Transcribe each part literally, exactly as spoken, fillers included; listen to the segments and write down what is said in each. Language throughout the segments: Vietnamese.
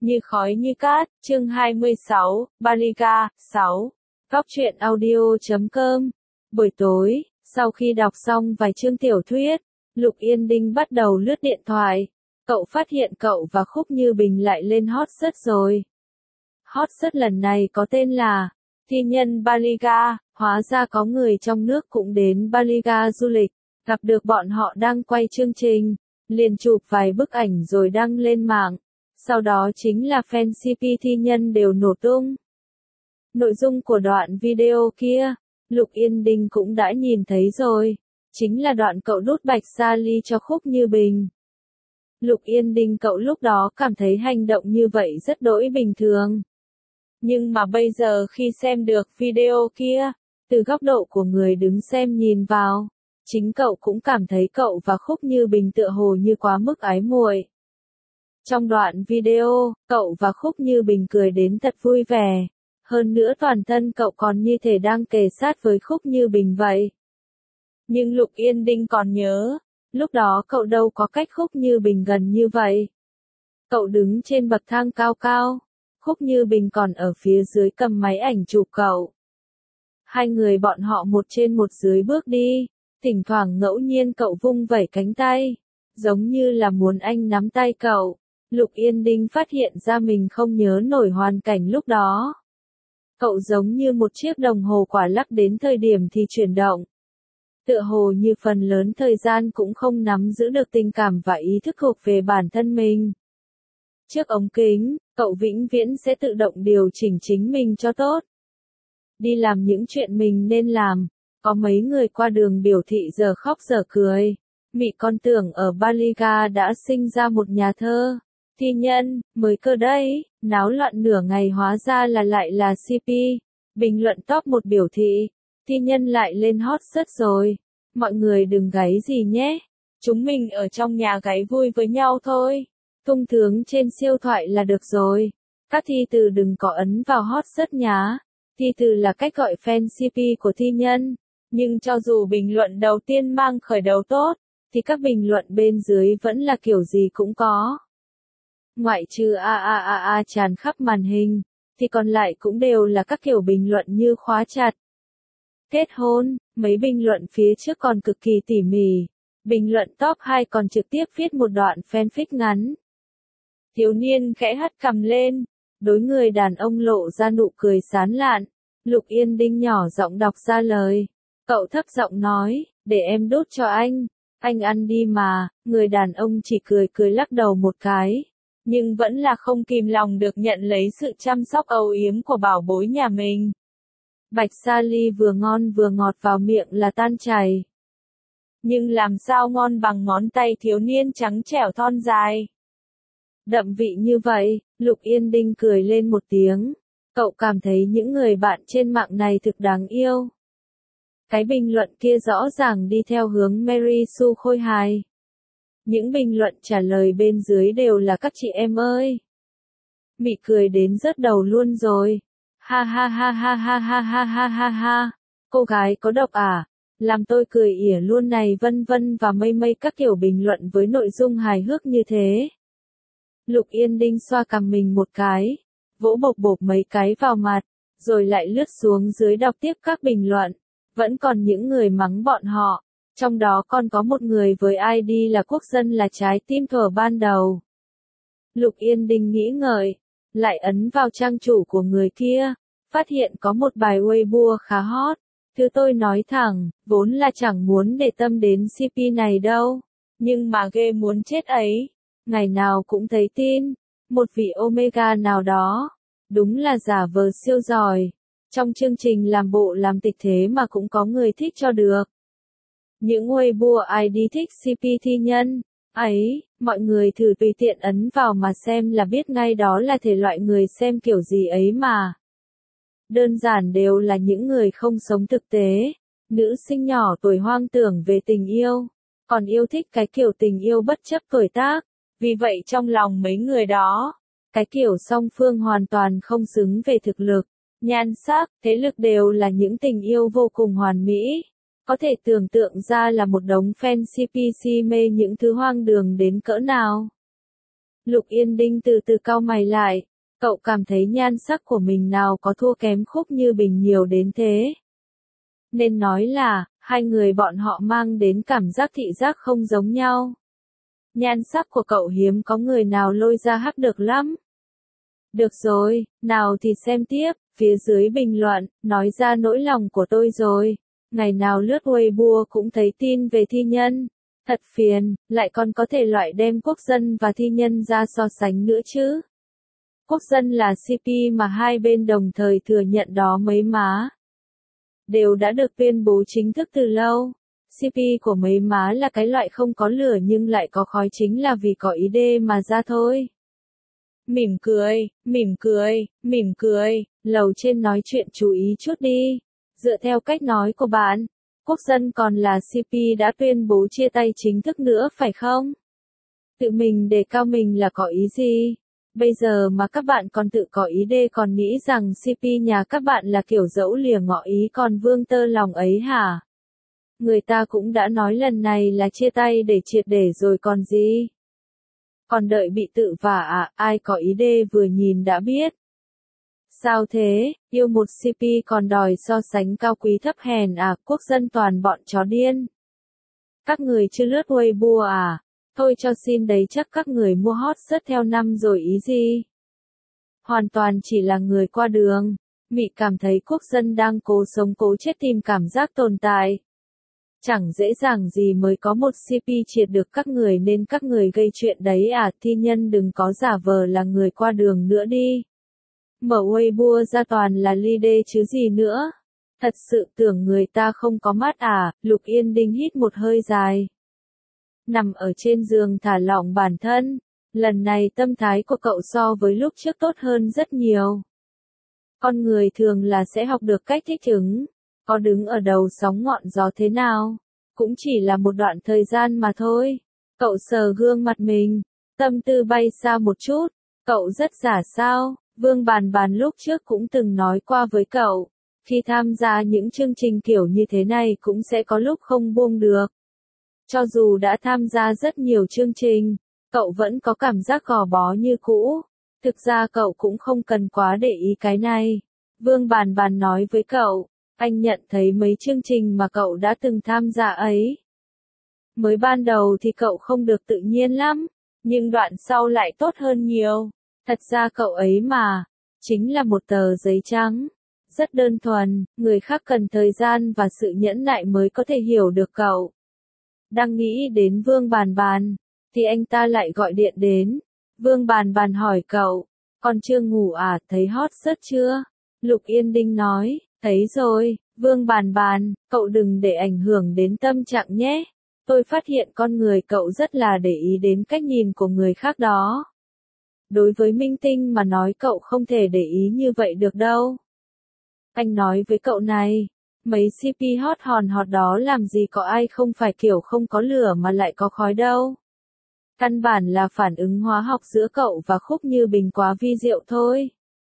Như khói như cát, chương hai mươi sáu, Balika, sáu. Góc truyện audio chấm com. Buổi tối, sau khi đọc xong vài chương tiểu thuyết, Lục Yên Đinh bắt đầu lướt điện thoại. Cậu phát hiện cậu và Khúc Như Bình lại lên hot search rồi. Hot search lần này có tên là Thi nhân Balika, hóa ra có người trong nước cũng đến Balika du lịch, gặp được bọn họ đang quay chương trình, liền chụp vài bức ảnh rồi đăng lên mạng. Sau đó chính là fan xê pê thi nhân đều nổ tung. Nội dung của đoạn video kia, Lục Yên Đinh cũng đã nhìn thấy rồi. Chính là đoạn cậu đút bạch sa ly cho Khúc Như Bình. Lục Yên Đinh cậu lúc đó cảm thấy hành động như vậy rất đỗi bình thường. Nhưng mà bây giờ khi xem được video kia, từ góc độ của người đứng xem nhìn vào, chính cậu cũng cảm thấy cậu và Khúc Như Bình tựa hồ như quá mức ái muội. Trong đoạn video, cậu và Khúc Như Bình cười đến thật vui vẻ. Hơn nữa toàn thân cậu còn như thể đang kề sát với Khúc Như Bình vậy. Nhưng Lục Yên Đinh còn nhớ, lúc đó cậu đâu có cách Khúc Như Bình gần như vậy. Cậu đứng trên bậc thang cao cao, Khúc Như Bình còn ở phía dưới cầm máy ảnh chụp cậu. Hai người bọn họ một trên một dưới bước đi, thỉnh thoảng ngẫu nhiên cậu vung vẩy cánh tay, giống như là muốn anh nắm tay cậu. Lục Yên Đinh phát hiện ra mình không nhớ nổi hoàn cảnh lúc đó. Cậu giống như một chiếc đồng hồ quả lắc đến thời điểm thì chuyển động. Tựa hồ như phần lớn thời gian cũng không nắm giữ được tình cảm và ý thức thuộc về bản thân mình. Trước ống kính, cậu vĩnh viễn sẽ tự động điều chỉnh chính mình cho tốt. Đi làm những chuyện mình nên làm. Có mấy người qua đường biểu thị giờ khóc giờ cười. Mị con tưởng ở Balika đã sinh ra một nhà thơ. Thi nhân, mới cơ đấy, náo loạn nửa ngày hóa ra là lại là xê pê. Bình luận top một biểu thị, thi nhân lại lên hot search rồi. Mọi người đừng gáy gì nhé. Chúng mình ở trong nhà gáy vui với nhau thôi. Tung tướng trên siêu thoại là được rồi. Các thi từ đừng có ấn vào hot search nhá. Thi từ là cách gọi fan xê pê của thi nhân. Nhưng cho dù bình luận đầu tiên mang khởi đầu tốt, thì các bình luận bên dưới vẫn là kiểu gì cũng có. Ngoại trừ a a a a tràn khắp màn hình, thì còn lại cũng đều là các kiểu bình luận như khóa chặt. Kết hôn, mấy bình luận phía trước còn cực kỳ tỉ mỉ. Bình luận top hai còn trực tiếp viết một đoạn fanfic ngắn. Thiếu niên khẽ hất cằm lên, đối người đàn ông lộ ra nụ cười sán lạn. Lục Yên Đinh nhỏ giọng đọc ra lời. Cậu thấp giọng nói, để em đốt cho anh. Anh ăn đi mà, người đàn ông chỉ cười cười lắc đầu một cái. Nhưng vẫn là không kìm lòng được nhận lấy sự chăm sóc âu yếm của bảo bối nhà mình. Bạch sa ly vừa ngon vừa ngọt vào miệng là tan chảy. Nhưng làm sao ngon bằng ngón tay thiếu niên trắng trẻo thon dài. Đậm vị như vậy, Lục Yên Đinh cười lên một tiếng. Cậu cảm thấy những người bạn trên mạng này thực đáng yêu. Cái bình luận kia rõ ràng đi theo hướng Mary Sue khôi hài. Những bình luận trả lời bên dưới đều là các chị em ơi. Mị cười đến rớt đầu luôn rồi. Ha ha ha ha ha ha ha ha ha ha. Cô gái có độc à? Làm tôi cười ỉa luôn này vân vân và mây mây các kiểu bình luận với nội dung hài hước như thế. Lục Yên Đinh xoa cằm mình một cái, vỗ bộc bộc mấy cái vào mặt, rồi lại lướt xuống dưới đọc tiếp các bình luận. Vẫn còn những người mắng bọn họ. Trong đó còn có một người với i đê là quốc dân là trái tim thuở ban đầu. Lục Yên Đinh nghĩ ngợi, lại ấn vào trang chủ của người kia, phát hiện có một bài Weibo khá hot. Thứ tôi nói thẳng, vốn là chẳng muốn để tâm đến xê pê này đâu, nhưng mà ghê muốn chết ấy. Ngày nào cũng thấy tin, một vị Omega nào đó, đúng là giả vờ siêu giỏi. Trong chương trình làm bộ làm tịch thế mà cũng có người thích cho được. Những Weibo i đê thích xê pê thi nhân, ấy, mọi người thử tùy tiện ấn vào mà xem là biết ngay đó là thể loại người xem kiểu gì ấy mà. Đơn giản đều là những người không sống thực tế, nữ sinh nhỏ tuổi hoang tưởng về tình yêu, còn yêu thích cái kiểu tình yêu bất chấp tuổi tác, vì vậy trong lòng mấy người đó, cái kiểu song phương hoàn toàn không xứng về thực lực, nhan sắc, thế lực đều là những tình yêu vô cùng hoàn mỹ. Có thể tưởng tượng ra là một đống fan xê pê si mê những thứ hoang đường đến cỡ nào. Lục Yên Đinh từ từ cau mày lại, cậu cảm thấy nhan sắc của mình nào có thua kém Khúc Như Bình nhiều đến thế. Nên nói là, hai người bọn họ mang đến cảm giác thị giác không giống nhau. Nhan sắc của cậu hiếm có người nào lôi ra hắc được lắm. Được rồi, nào thì xem tiếp, phía dưới bình luận, nói ra nỗi lòng của tôi rồi. Ngày nào lướt Weibo cũng thấy tin về thi nhân. Thật phiền, lại còn có thể loại đem quốc dân và thi nhân ra so sánh nữa chứ. Quốc dân là xê pê mà hai bên đồng thời thừa nhận đó mấy má. Đều đã được tuyên bố chính thức từ lâu. xê pê của mấy má là cái loại không có lửa nhưng lại có khói chính là vì có ý đê mà ra thôi. Mỉm cười, mỉm cười, mỉm cười, lầu trên nói chuyện chú ý chút đi. Dựa theo cách nói của bạn, quốc dân còn là xê pê đã tuyên bố chia tay chính thức nữa phải không? Tự mình đề cao mình là có ý gì? Bây giờ mà các bạn còn tự có ý đê còn nghĩ rằng xê pê nhà các bạn là kiểu dẫu lìa ngỏ ý còn vương tơ lòng ấy hả? Người ta cũng đã nói lần này là chia tay để triệt để rồi còn gì? Còn đợi bị tự vả à, ai có ý đê vừa nhìn đã biết. Sao thế, yêu một xê pê còn đòi so sánh cao quý thấp hèn à, quốc dân toàn bọn chó điên. Các người chưa lướt Weibo à? Thôi cho xin đấy chắc các người mua hot search theo năm rồi ý gì? Hoàn toàn chỉ là người qua đường. Mị cảm thấy quốc dân đang cố sống cố chết tìm cảm giác tồn tại. Chẳng dễ dàng gì mới có một xê pê triệt được các người nên các người gây chuyện đấy à, thi nhân đừng có giả vờ là người qua đường nữa đi. Mở Weibo ra toàn là ly đê chứ gì nữa. Thật sự tưởng người ta không có mắt à, Lục Yên Đinh hít một hơi dài. Nằm ở trên giường thả lỏng bản thân, lần này tâm thái của cậu so với lúc trước tốt hơn rất nhiều. Con người thường là sẽ học được cách thích ứng, có đứng ở đầu sóng ngọn gió thế nào, cũng chỉ là một đoạn thời gian mà thôi. Cậu sờ gương mặt mình, tâm tư bay xa một chút, cậu rất giả sao, Vương Bàn Bàn lúc trước cũng từng nói qua với cậu, khi tham gia những chương trình kiểu như thế này cũng sẽ có lúc không buông được. Cho dù đã tham gia rất nhiều chương trình, cậu vẫn có cảm giác gò bó như cũ. Thực ra cậu cũng không cần quá để ý cái này. Vương Bàn Bàn nói với cậu, anh nhận thấy mấy chương trình mà cậu đã từng tham gia ấy. Mới ban đầu thì cậu không được tự nhiên lắm, nhưng đoạn sau lại tốt hơn nhiều. Thật ra cậu ấy mà, chính là một tờ giấy trắng. Rất đơn thuần, người khác cần thời gian và sự nhẫn nại mới có thể hiểu được cậu. Đang nghĩ đến Vương Bàn Bàn, thì anh ta lại gọi điện đến. Vương Bàn Bàn hỏi cậu, còn chưa ngủ à, thấy hot search chưa? Lục Yên Đinh nói, thấy rồi. Vương Bàn Bàn, cậu đừng để ảnh hưởng đến tâm trạng nhé. Tôi phát hiện con người cậu rất là để ý đến cách nhìn của người khác đó. Đối với minh tinh mà nói cậu không thể để ý như vậy được đâu. Anh nói với cậu này, mấy xê pê hot hòn hot đó làm gì có ai không phải kiểu không có lửa mà lại có khói đâu. Căn bản là phản ứng hóa học giữa cậu và Khúc Như Bình quá vi diệu thôi.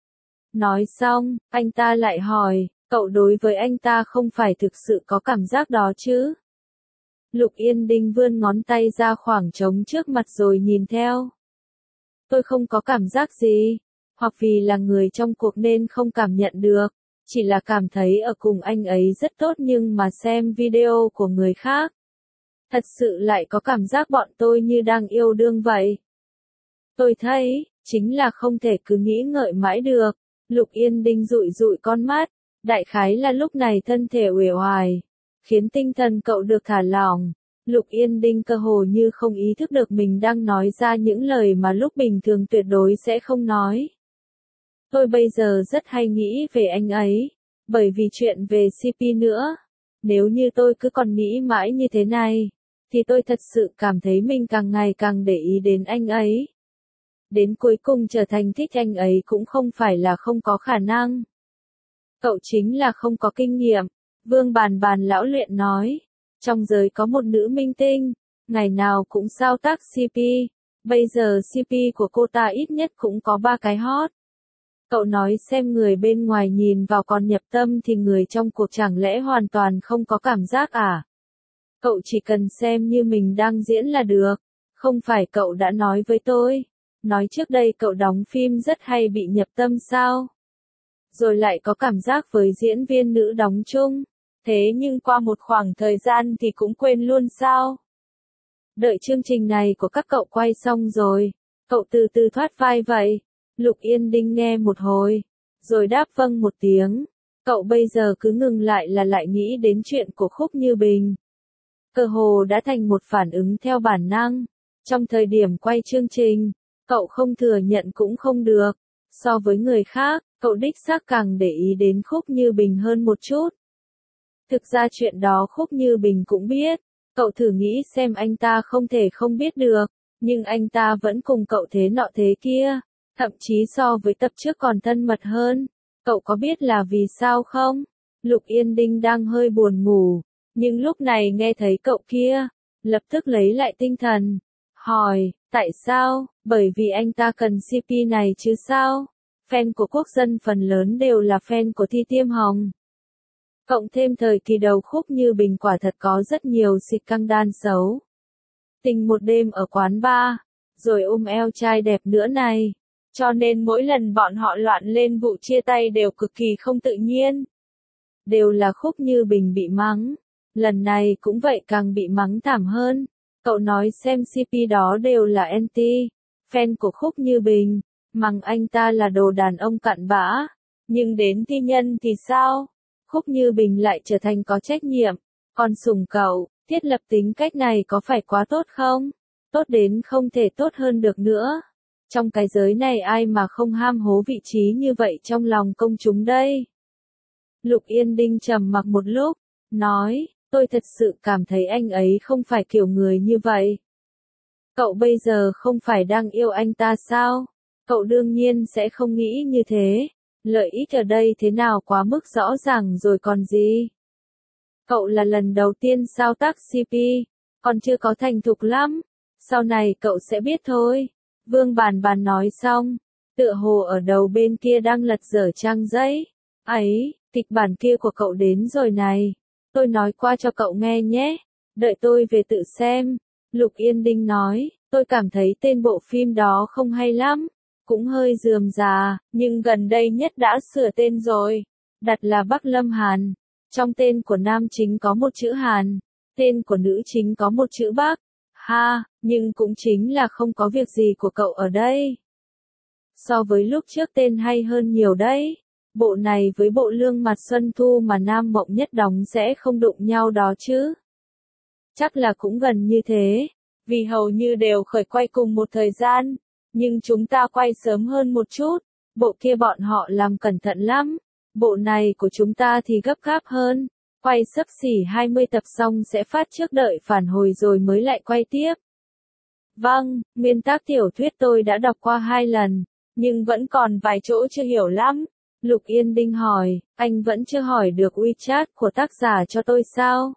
Nói xong, anh ta lại hỏi, cậu đối với anh ta không phải thực sự có cảm giác đó chứ? Lục Yên Đinh vươn ngón tay ra khoảng trống trước mặt rồi nhìn theo. Tôi không có cảm giác gì, hoặc vì là người trong cuộc nên không cảm nhận được, chỉ là cảm thấy ở cùng anh ấy rất tốt nhưng mà xem video của người khác. Thật sự lại có cảm giác bọn tôi như đang yêu đương vậy. Tôi thấy, chính là không thể cứ nghĩ ngợi mãi được. Lục Yên Đinh dụi dụi con mắt, đại khái là lúc này thân thể uể oải, khiến tinh thần cậu được thả lỏng. Lục Yên Đinh cơ hồ như không ý thức được mình đang nói ra những lời mà lúc bình thường tuyệt đối sẽ không nói. Tôi bây giờ rất hay nghĩ về anh ấy, bởi vì chuyện về xê pê nữa. Nếu như tôi cứ còn nghĩ mãi như thế này, thì tôi thật sự cảm thấy mình càng ngày càng để ý đến anh ấy. Đến cuối cùng trở thành thích anh ấy cũng không phải là không có khả năng. Cậu chính là không có kinh nghiệm, Vương Bàn Bàn lão luyện nói. Trong giới có một nữ minh tinh, ngày nào cũng sao tác xê pê, bây giờ xê pê của cô ta ít nhất cũng có ba cái hot. Cậu nói xem người bên ngoài nhìn vào còn nhập tâm thì người trong cuộc chẳng lẽ hoàn toàn không có cảm giác à? Cậu chỉ cần xem như mình đang diễn là được, không phải cậu đã nói với tôi. nói trước đây cậu đóng phim rất hay bị nhập tâm sao? Rồi lại có cảm giác với diễn viên nữ đóng chung, thế nhưng qua một khoảng thời gian thì cũng quên luôn sao? Đợi chương trình này của các cậu quay xong rồi, cậu từ từ thoát vai vậy. Lục Yên Đinh nghe một hồi, rồi đáp vâng một tiếng. Cậu bây giờ cứ ngừng lại là lại nghĩ đến chuyện của Khúc Như Bình. Cơ hồ đã thành một phản ứng theo bản năng. Trong thời điểm quay chương trình, cậu không thừa nhận cũng không được. So với người khác, cậu đích xác càng để ý đến Khúc Như Bình hơn một chút. Thực ra chuyện đó Khúc Như Bình cũng biết. Cậu thử nghĩ xem anh ta không thể không biết được, nhưng anh ta vẫn cùng cậu thế nọ thế kia, thậm chí so với tập trước còn thân mật hơn. Cậu có biết là vì sao không? Lục Yên Đinh đang hơi buồn ngủ, nhưng lúc này nghe thấy cậu kia, lập tức lấy lại tinh thần, hỏi, tại sao? Bởi vì anh ta cần xê pê này chứ sao? Fan của Quốc Dân phần lớn đều là fan của Thi Tiêm Hồng. Cộng thêm thời kỳ đầu Khúc Như Bình quả thật có rất nhiều xịt căng đan xấu. Tình một đêm ở quán bar, rồi ôm eo trai đẹp nữa này. Cho nên mỗi lần bọn họ loạn lên vụ chia tay đều cực kỳ không tự nhiên. Đều là Khúc Như Bình bị mắng. Lần này cũng vậy càng bị mắng thảm hơn. Cậu nói xem xê pê đó đều là anti, fan của Khúc Như Bình, mắng anh ta là đồ đàn ông cặn bã. Nhưng đến thi nhân thì sao? Khúc Như Bình lại trở thành có trách nhiệm, còn sủng cậu, thiết lập tính cách này có phải quá tốt không? Tốt đến không thể tốt hơn được nữa. Trong cái giới này ai mà không ham hố vị trí như vậy trong lòng công chúng đây? Lục Yên Đinh trầm mặc một lúc, nói, tôi thật sự cảm thấy anh ấy không phải kiểu người như vậy. Cậu bây giờ không phải đang yêu anh ta sao? Cậu đương nhiên sẽ không nghĩ như thế. Lợi ích ở đây thế nào quá mức rõ ràng rồi còn gì? Cậu là lần đầu tiên sao tác xê pê, còn chưa có thành thục lắm. Sau này cậu sẽ biết thôi. Vương Bàn Bàn nói xong, tựa hồ ở đầu bên kia đang lật dở trang giấy. Ấy, kịch bản kia của cậu đến rồi này. Tôi nói qua cho cậu nghe nhé. Đợi tôi về tự xem. Lục Yên Đinh nói, tôi cảm thấy tên bộ phim đó không hay lắm. Cũng hơi rườm rà, nhưng gần đây nhất đã sửa tên rồi. Đặt là Bắc Lâm Hàn. Trong tên của nam chính có một chữ Hàn. Tên của nữ chính có một chữ Bắc. Ha, nhưng cũng chính là không có việc gì của cậu ở đây. So với lúc trước tên hay hơn nhiều đấy. Bộ này với bộ Lương Mặt Xuân Thu mà Nam Mộng Nhất đóng sẽ không đụng nhau đó chứ. Chắc là cũng gần như thế. Vì hầu như đều khởi quay cùng một thời gian. Nhưng chúng ta quay sớm hơn một chút. Bộ kia bọn họ làm cẩn thận lắm. Bộ này của chúng ta thì gấp gáp hơn. Quay xấp xỉ hai mươi tập xong sẽ phát trước đợi phản hồi rồi mới lại quay tiếp. Vâng, nguyên tác tiểu thuyết tôi đã đọc qua hai lần. Nhưng vẫn còn vài chỗ chưa hiểu lắm. Lục Yên Đinh hỏi, anh vẫn chưa hỏi được WeChat của tác giả cho tôi sao?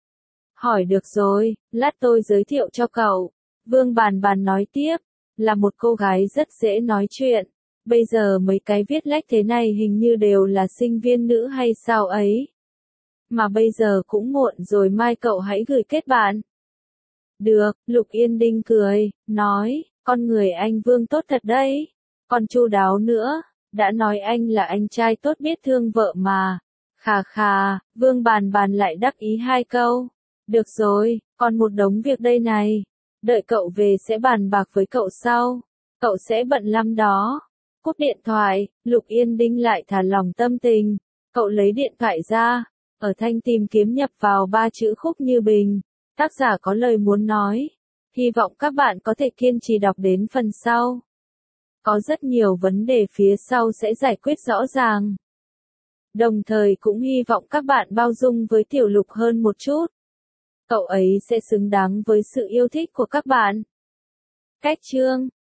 Hỏi được rồi, lát tôi giới thiệu cho cậu. Vương Bàn Bàn nói tiếp, là một cô gái rất dễ nói chuyện. Bây giờ mấy cái viết lách thế này hình như đều là sinh viên nữ hay sao ấy. Mà bây giờ cũng muộn rồi, mai cậu hãy gửi kết bạn. Được, Lục Yên Đinh cười, nói, con người anh Vương tốt thật đấy. Còn chu đáo nữa, đã nói anh là anh trai tốt biết thương vợ mà. Khà khà, Vương Bàn Bàn lại đắc ý hai câu. Được rồi, còn một đống việc đây này. Đợi cậu về sẽ bàn bạc với cậu sau. Cậu sẽ bận lắm đó. Cúp điện thoại, Lục Yên Đinh lại thả lỏng tâm tình. Cậu lấy điện thoại ra. Ở thanh tìm kiếm nhập vào ba chữ Khúc Như Bình. Tác giả có lời muốn nói. Hy vọng các bạn có thể kiên trì đọc đến phần sau. Có rất nhiều vấn đề phía sau sẽ giải quyết rõ ràng. Đồng thời cũng hy vọng các bạn bao dung với Tiểu Lục hơn một chút. Cậu ấy sẽ xứng đáng với sự yêu thích của các bạn. Cách chương